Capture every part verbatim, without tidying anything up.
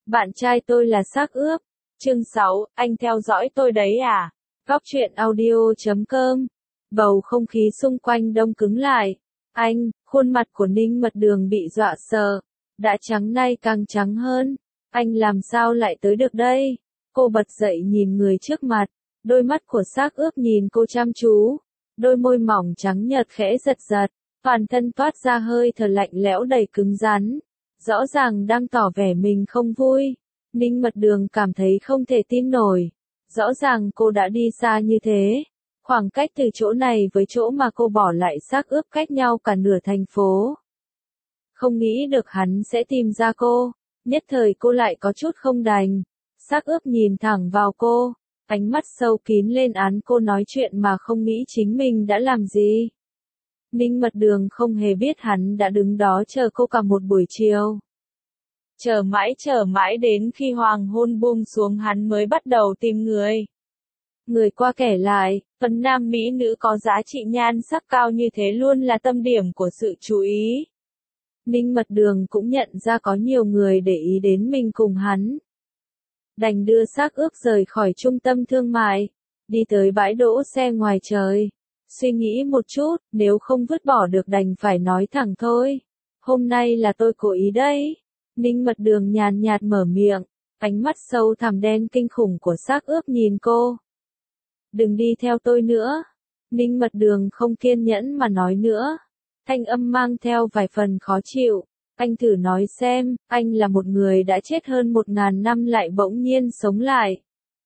Bạn trai tôi là xác ướp. Chương sáu, anh theo dõi tôi đấy à? Góc truyện audio chấm com. Bầu không khí xung quanh đông cứng lại. Anh, khuôn mặt của Ninh Mật Đường bị dọa sợ. Đã trắng nay càng trắng hơn. Anh làm sao lại tới được đây? Cô bật dậy nhìn người trước mặt. Đôi mắt của xác ướp nhìn cô chăm chú. Đôi môi mỏng trắng nhợt khẽ giật giật. Toàn thân toát ra hơi thở lạnh lẽo đầy cứng rắn. Rõ ràng đang tỏ vẻ mình không vui. Ninh Mật Đường cảm thấy không thể tin nổi. Rõ ràng cô đã đi xa như thế. Khoảng cách từ chỗ này với chỗ mà cô bỏ lại xác ướp cách nhau cả nửa thành phố. Không nghĩ được hắn sẽ tìm ra cô. Nhất thời cô lại có chút không đành. Xác ướp nhìn thẳng vào cô. Ánh mắt sâu kín lên án cô nói chuyện mà không nghĩ chính mình đã làm gì. Ninh Mật Đường không hề biết hắn đã đứng đó chờ cô cả một buổi chiều. Chờ mãi chờ mãi đến khi hoàng hôn buông xuống hắn mới bắt đầu tìm người. Người qua kể lại, phần nam mỹ nữ có giá trị nhan sắc cao như thế luôn là tâm điểm của sự chú ý. Ninh Mật Đường cũng nhận ra có nhiều người để ý đến mình cùng hắn. Đành đưa xác ướp rời khỏi trung tâm thương mại, đi tới bãi đỗ xe ngoài trời. Suy nghĩ một chút, nếu không vứt bỏ được đành phải nói thẳng thôi. Hôm nay là tôi cố ý đấy. Ninh Mật Đường nhàn nhạt mở miệng, ánh mắt sâu thẳm đen kinh khủng của xác ướp nhìn cô. Đừng đi theo tôi nữa. Ninh Mật Đường không kiên nhẫn mà nói nữa. Thanh âm mang theo vài phần khó chịu. Anh thử nói xem, anh là một người đã chết hơn một ngàn năm lại bỗng nhiên sống lại.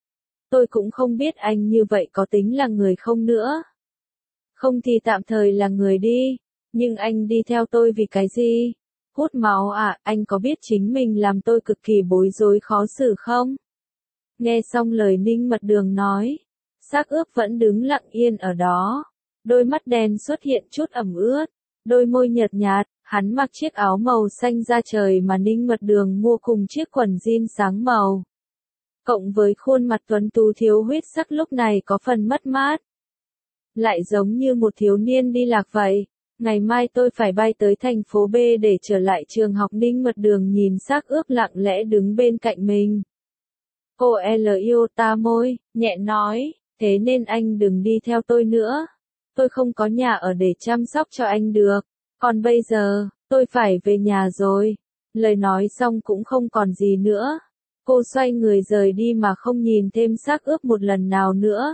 Tôi cũng không biết anh như vậy có tính là người không nữa. Không thì tạm thời là người đi. Nhưng anh đi theo tôi vì cái gì? Hút máu à, anh có biết chính mình làm tôi cực kỳ bối rối khó xử không? Nghe xong lời Ninh Mật Đường nói, xác ướp vẫn đứng lặng yên ở đó. Đôi mắt đen xuất hiện chút ẩm ướt, đôi môi nhợt nhạt, hắn mặc chiếc áo màu xanh da trời mà Ninh Mật Đường mua cùng chiếc quần jean sáng màu. Cộng với khuôn mặt tuấn tú thiếu huyết sắc lúc này có phần mất mát. Lại giống như một thiếu niên đi lạc vậy. Ngày mai tôi phải bay tới thành phố B để trở lại trường học. Ninh Mật Đường nhìn xác ướp lặng lẽ đứng bên cạnh mình. Cô L yêu ta môi, nhẹ nói, thế nên anh đừng đi theo tôi nữa. Tôi không có nhà ở để chăm sóc cho anh được. Còn bây giờ, tôi phải về nhà rồi. Lời nói xong cũng không còn gì nữa. Cô xoay người rời đi mà không nhìn thêm xác ướp một lần nào nữa.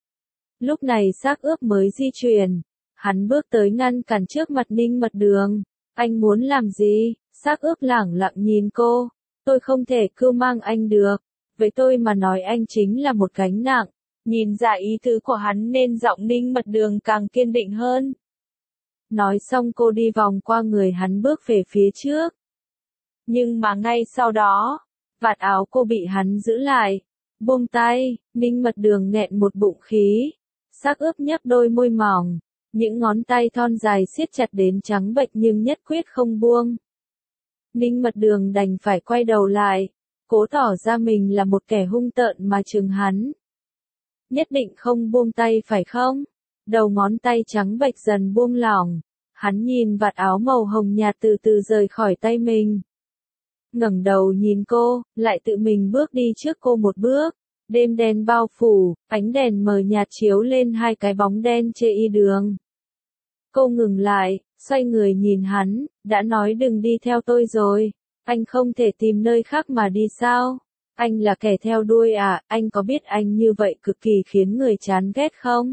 Lúc này xác ướp mới di chuyển. Hắn bước tới ngăn cản trước mặt Ninh Mật Đường. Anh muốn làm gì? Xác ướp lẳng lặng nhìn cô. Tôi không thể cưu mang anh được. Với tôi mà nói anh chính là một gánh nặng. Nhìn ra ý tứ của hắn nên giọng Ninh Mật Đường càng kiên định hơn. Nói xong cô đi vòng qua người hắn bước về phía trước. Nhưng mà ngay sau đó, vạt áo cô bị hắn giữ lại. Buông tay, Ninh Mật Đường nghẹn một bụng khí. Xác ướp nhấp đôi môi mỏng. Những ngón tay thon dài siết chặt đến trắng bệch nhưng nhất quyết không buông. Ninh Mật Đường đành phải quay đầu lại, cố tỏ ra mình là một kẻ hung tợn mà trừng hắn. Nhất định không buông tay phải không? Đầu ngón tay trắng bệch dần buông lỏng. Hắn nhìn vạt áo màu hồng nhạt từ từ rời khỏi tay mình. Ngẩng đầu nhìn cô, lại tự mình bước đi trước cô một bước. Đêm đen bao phủ, ánh đèn mờ nhạt chiếu lên hai cái bóng đen trên y đường. Cô ngừng lại, xoay người nhìn hắn, đã nói đừng đi theo tôi rồi. Anh không thể tìm nơi khác mà đi sao? Anh là kẻ theo đuôi à, anh có biết anh như vậy cực kỳ khiến người chán ghét không?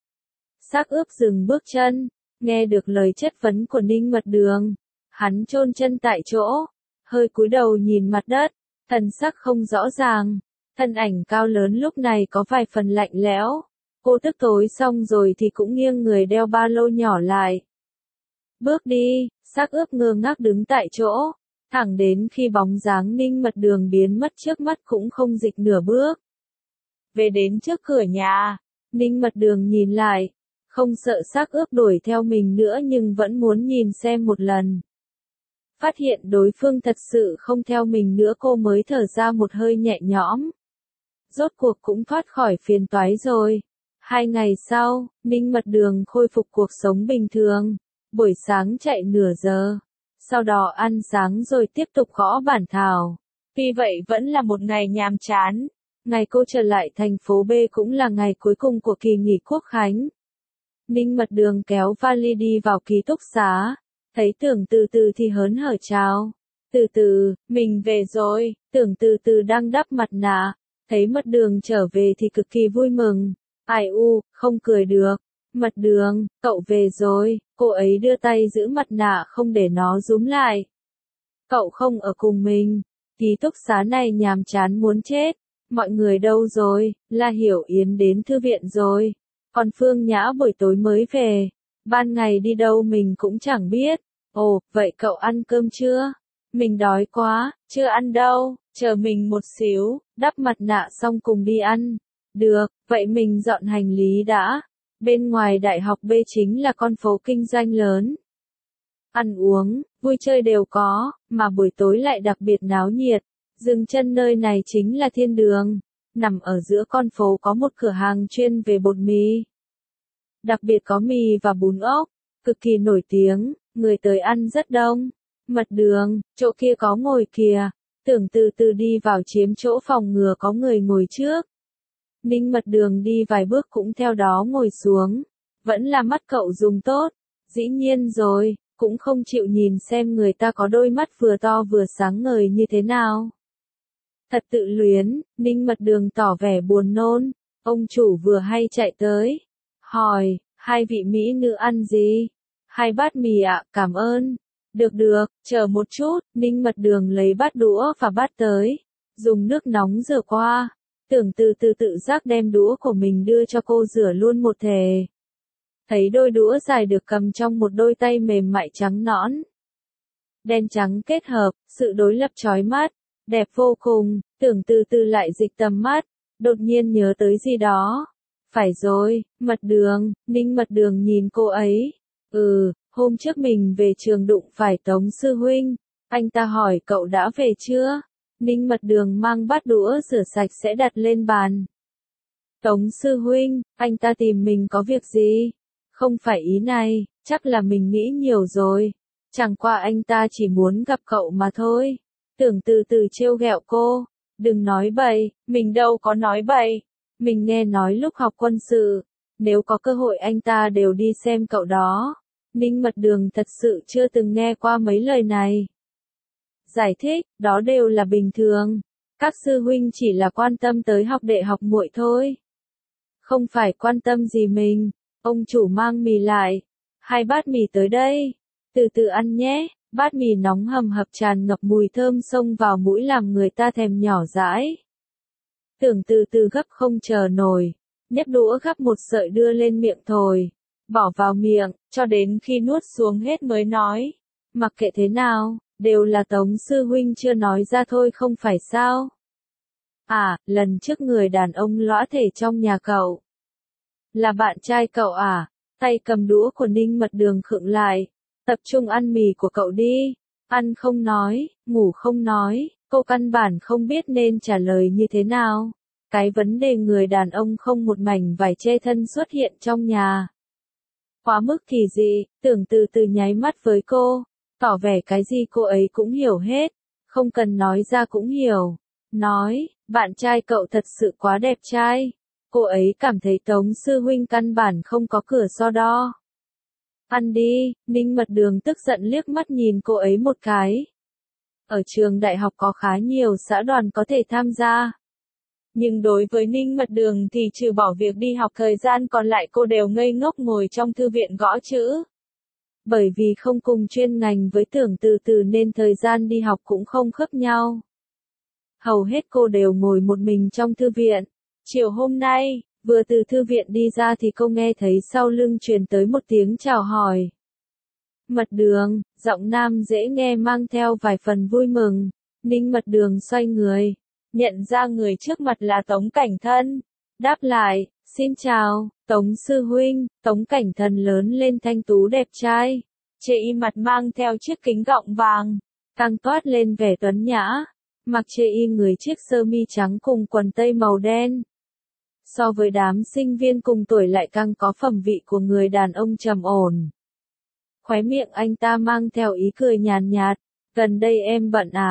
Xác ướp dừng bước chân, nghe được lời chất vấn của Ninh Mật Đường. Hắn chôn chân tại chỗ, hơi cúi đầu nhìn mặt đất, thần sắc không rõ ràng. Thân ảnh cao lớn lúc này có vài phần lạnh lẽo. Cô tức tối xong rồi thì cũng nghiêng người đeo ba lô nhỏ lại. Bước đi, xác ướp ngơ ngác đứng tại chỗ. Thẳng đến khi bóng dáng Ninh Mật Đường biến mất trước mắt cũng không dịch nửa bước. Về đến trước cửa nhà, Ninh Mật Đường nhìn lại. Không sợ xác ướp đuổi theo mình nữa nhưng vẫn muốn nhìn xem một lần. Phát hiện đối phương thật sự không theo mình nữa cô mới thở ra một hơi nhẹ nhõm. Rốt cuộc cũng thoát khỏi phiền toái rồi. Hai ngày sau, Ninh Mật Đường khôi phục cuộc sống bình thường. Buổi sáng chạy nửa giờ. Sau đó ăn sáng rồi tiếp tục gõ bản thảo. Tuy vậy vẫn là một ngày nhàm chán. Ngày cô trở lại thành phố B cũng là ngày cuối cùng của kỳ nghỉ Quốc khánh. Ninh Mật Đường kéo vali đi vào ký túc xá. Thấy Tưởng Từ Từ thì hớn hở chào. Từ Từ, mình về rồi. Tưởng Từ Từ đang đắp mặt nạ. Thấy Mật Đường trở về thì cực kỳ vui mừng. Ai u, không cười được. Mật Đường, cậu về rồi. Cô ấy đưa tay giữ mặt nạ không để nó rúm lại. Cậu không ở cùng mình. Ký túc xá này nhàm chán muốn chết. Mọi người đâu rồi? La Hiểu Yến đến thư viện rồi. Còn Phương Nhã buổi tối mới về. Ban ngày đi đâu mình cũng chẳng biết. Ồ, vậy cậu ăn cơm chưa? Mình đói quá, chưa ăn đâu, chờ mình một xíu, đắp mặt nạ xong cùng đi ăn. Được, vậy mình dọn hành lý đã. Bên ngoài đại học B chính là con phố kinh doanh lớn. Ăn uống, vui chơi đều có, mà buổi tối lại đặc biệt náo nhiệt. Dừng chân nơi này chính là thiên đường. Nằm ở giữa con phố có một cửa hàng chuyên về bột mì. Đặc biệt có mì và bún ốc, cực kỳ nổi tiếng, người tới ăn rất đông. Mật Đường, chỗ kia có ngồi kìa. Tưởng Từ Từ đi vào chiếm chỗ phòng ngừa có người ngồi trước. Ninh Mật Đường đi vài bước cũng theo đó ngồi xuống. Vẫn là mắt cậu dùng tốt. Dĩ nhiên rồi, cũng không chịu nhìn xem người ta có đôi mắt vừa to vừa sáng ngời như thế nào. Thật tự luyến, Ninh Mật Đường tỏ vẻ buồn nôn. Ông chủ vừa hay chạy tới. Hỏi, hai vị mỹ nữ ăn gì? Hai bát mì ạ, cảm ơn. Được được, chờ một chút, Ninh Mật Đường lấy bát đũa và bát tới. Dùng nước nóng rửa qua. Tưởng Từ Từ tự giác đem đũa của mình đưa cho cô rửa luôn một thể. Thấy đôi đũa dài được cầm trong một đôi tay mềm mại trắng nõn. Đen trắng kết hợp, sự đối lập chói mắt, đẹp vô cùng. Tưởng Từ Từ lại dịch tầm mắt, đột nhiên nhớ tới gì đó. Phải rồi, Mật Đường, Ninh Mật Đường nhìn cô ấy. Ừ, hôm trước mình về trường đụng phải Tống sư huynh. Anh ta hỏi cậu đã về chưa? Ninh Mật Đường mang bát đũa rửa sạch sẽ đặt lên bàn. Tống sư huynh, anh ta tìm mình có việc gì? Không phải ý này, chắc là mình nghĩ nhiều rồi. Chẳng qua anh ta chỉ muốn gặp cậu mà thôi. Tưởng Từ Từ trêu ghẹo cô. Đừng nói bậy, mình đâu có nói bậy. Mình nghe nói lúc học quân sự, nếu có cơ hội anh ta đều đi xem cậu đó. Ninh Mật Đường thật sự chưa từng nghe qua mấy lời này. Giải thích, đó đều là bình thường. Các sư huynh chỉ là quan tâm tới học đệ học muội thôi. Không phải quan tâm gì mình. Ông chủ mang mì lại. Hai bát mì tới đây. Từ từ ăn nhé. Bát mì nóng hầm hập tràn ngập mùi thơm xông vào mũi làm người ta thèm nhỏ dãi. Tưởng Từ Từ gấp không chờ nổi. Nhấc đũa gắp một sợi đưa lên miệng thổi. Bỏ vào miệng, cho đến khi nuốt xuống hết mới nói. Mặc kệ thế nào, đều là Tống sư huynh chưa nói ra thôi không phải sao? À, lần trước người đàn ông lõa thể trong nhà cậu. Là bạn trai cậu à? Tay cầm đũa của Ninh Mật Đường khựng lại. Tập trung ăn mì của cậu đi. Ăn không nói, ngủ không nói, cô căn bản không biết nên trả lời như thế nào. Cái vấn đề người đàn ông không một mảnh vải che thân xuất hiện trong nhà. Quá mức kỳ dị, Tưởng Từ Từ nháy mắt với cô, tỏ vẻ cái gì cô ấy cũng hiểu hết, không cần nói ra cũng hiểu. Nói, bạn trai cậu thật sự quá đẹp trai. Cô ấy cảm thấy Tống sư huynh căn bản không có cửa so đo. Ăn đi, Ninh Mật Đường tức giận liếc mắt nhìn cô ấy một cái. Ở trường đại học có khá nhiều xã đoàn có thể tham gia. Nhưng đối với Ninh Mật Đường thì trừ bỏ việc đi học thời gian còn lại cô đều ngây ngốc ngồi trong thư viện gõ chữ. Bởi vì không cùng chuyên ngành với Tưởng Từ Từ nên thời gian đi học cũng không khớp nhau. Hầu hết cô đều ngồi một mình trong thư viện. Chiều hôm nay, vừa từ thư viện đi ra thì cô nghe thấy sau lưng truyền tới một tiếng chào hỏi. Mật Đường, giọng nam dễ nghe mang theo vài phần vui mừng. Ninh Mật Đường xoay người, nhận ra người trước mặt là Tống Cảnh Thân. Đáp lại, xin chào, Tống sư huynh. Tống Cảnh Thân lớn lên thanh tú đẹp trai. Chê y mặt mang theo chiếc kính gọng vàng, càng toát lên vẻ tuấn nhã. Mặc chê y người chiếc sơ mi trắng cùng quần tây màu đen. So với đám sinh viên cùng tuổi lại càng có phẩm vị của người đàn ông trầm ổn. Khóe miệng anh ta mang theo ý cười nhàn nhạt, gần đây em bận à?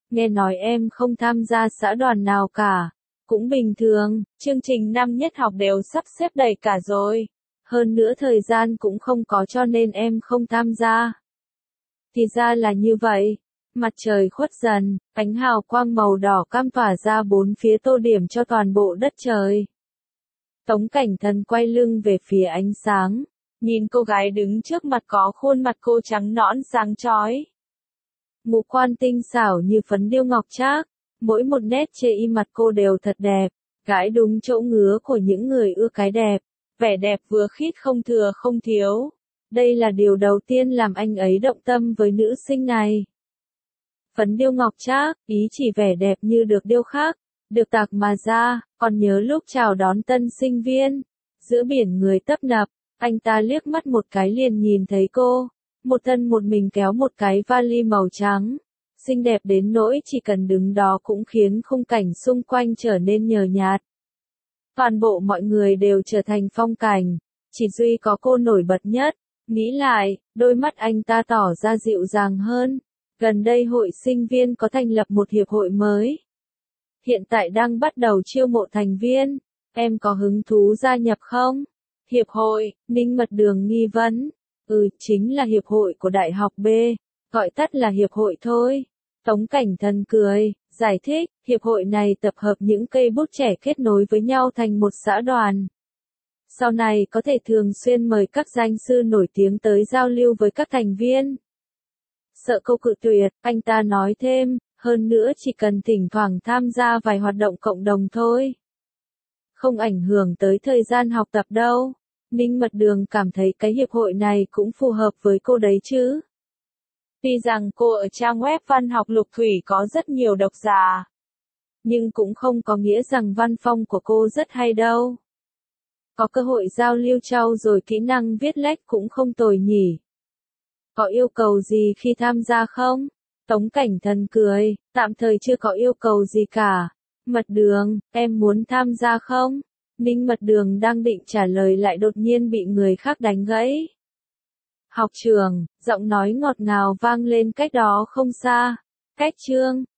Nghe nói em không tham gia xã đoàn nào cả. Cũng bình thường, chương trình năm nhất học đều sắp xếp đầy cả rồi. Hơn nữa thời gian cũng không có cho nên em không tham gia. Thì ra là như vậy. Mặt trời khuất dần, ánh hào quang màu đỏ cam tỏa ra bốn phía tô điểm cho toàn bộ đất trời. Tống Cảnh Thần quay lưng về phía ánh sáng, nhìn cô gái đứng trước mặt có khuôn mặt cô trắng nõn sáng chói. Ngũ quan tinh xảo như phấn điêu ngọc trác, mỗi một nét chê y mặt cô đều thật đẹp, gãi đúng chỗ ngứa của những người ưa cái đẹp, vẻ đẹp vừa khít không thừa không thiếu. Đây là điều đầu tiên làm anh ấy động tâm với nữ sinh này. Phấn điêu ngọc trác, ý chỉ vẻ đẹp như được điêu khắc, được tạc mà ra. Còn nhớ lúc chào đón tân sinh viên, giữa biển người tấp nập, anh ta liếc mắt một cái liền nhìn thấy cô, một thân một mình kéo một cái vali màu trắng, xinh đẹp đến nỗi chỉ cần đứng đó cũng khiến khung cảnh xung quanh trở nên nhờ nhạt. Toàn bộ mọi người đều trở thành phong cảnh, chỉ duy có cô nổi bật nhất. Nghĩ lại, đôi mắt anh ta tỏ ra dịu dàng hơn. Gần đây hội sinh viên có thành lập một hiệp hội mới. Hiện tại đang bắt đầu chiêu mộ thành viên. Em có hứng thú gia nhập không? Hiệp hội, Ninh Mật Đường nghi vấn. Ừ, chính là hiệp hội của Đại học B. Gọi tắt là hiệp hội thôi. Tống Cảnh Thần cười, giải thích, hiệp hội này tập hợp những cây bút trẻ kết nối với nhau thành một xã đoàn. Sau này có thể thường xuyên mời các danh sư nổi tiếng tới giao lưu với các thành viên. Sợ câu cự tuyệt, anh ta nói thêm, hơn nữa chỉ cần thỉnh thoảng tham gia vài hoạt động cộng đồng thôi. Không ảnh hưởng tới thời gian học tập đâu. Ninh Mật Đường cảm thấy cái hiệp hội này cũng phù hợp với cô đấy chứ. Tuy rằng cô ở trang web văn học Lục Thủy có rất nhiều độc giả, nhưng cũng không có nghĩa rằng văn phong của cô rất hay đâu. Có cơ hội giao lưu trau dồi kỹ năng viết lách cũng không tồi nhỉ. Có yêu cầu gì khi tham gia không? Tống Cảnh Thần cười, tạm thời chưa có yêu cầu gì cả. Mật Đường, em muốn tham gia không? Ninh Mật Đường đang định trả lời lại đột nhiên bị người khác đánh gãy. Học trường, giọng nói ngọt ngào vang lên cách đó không xa. Cách Trương,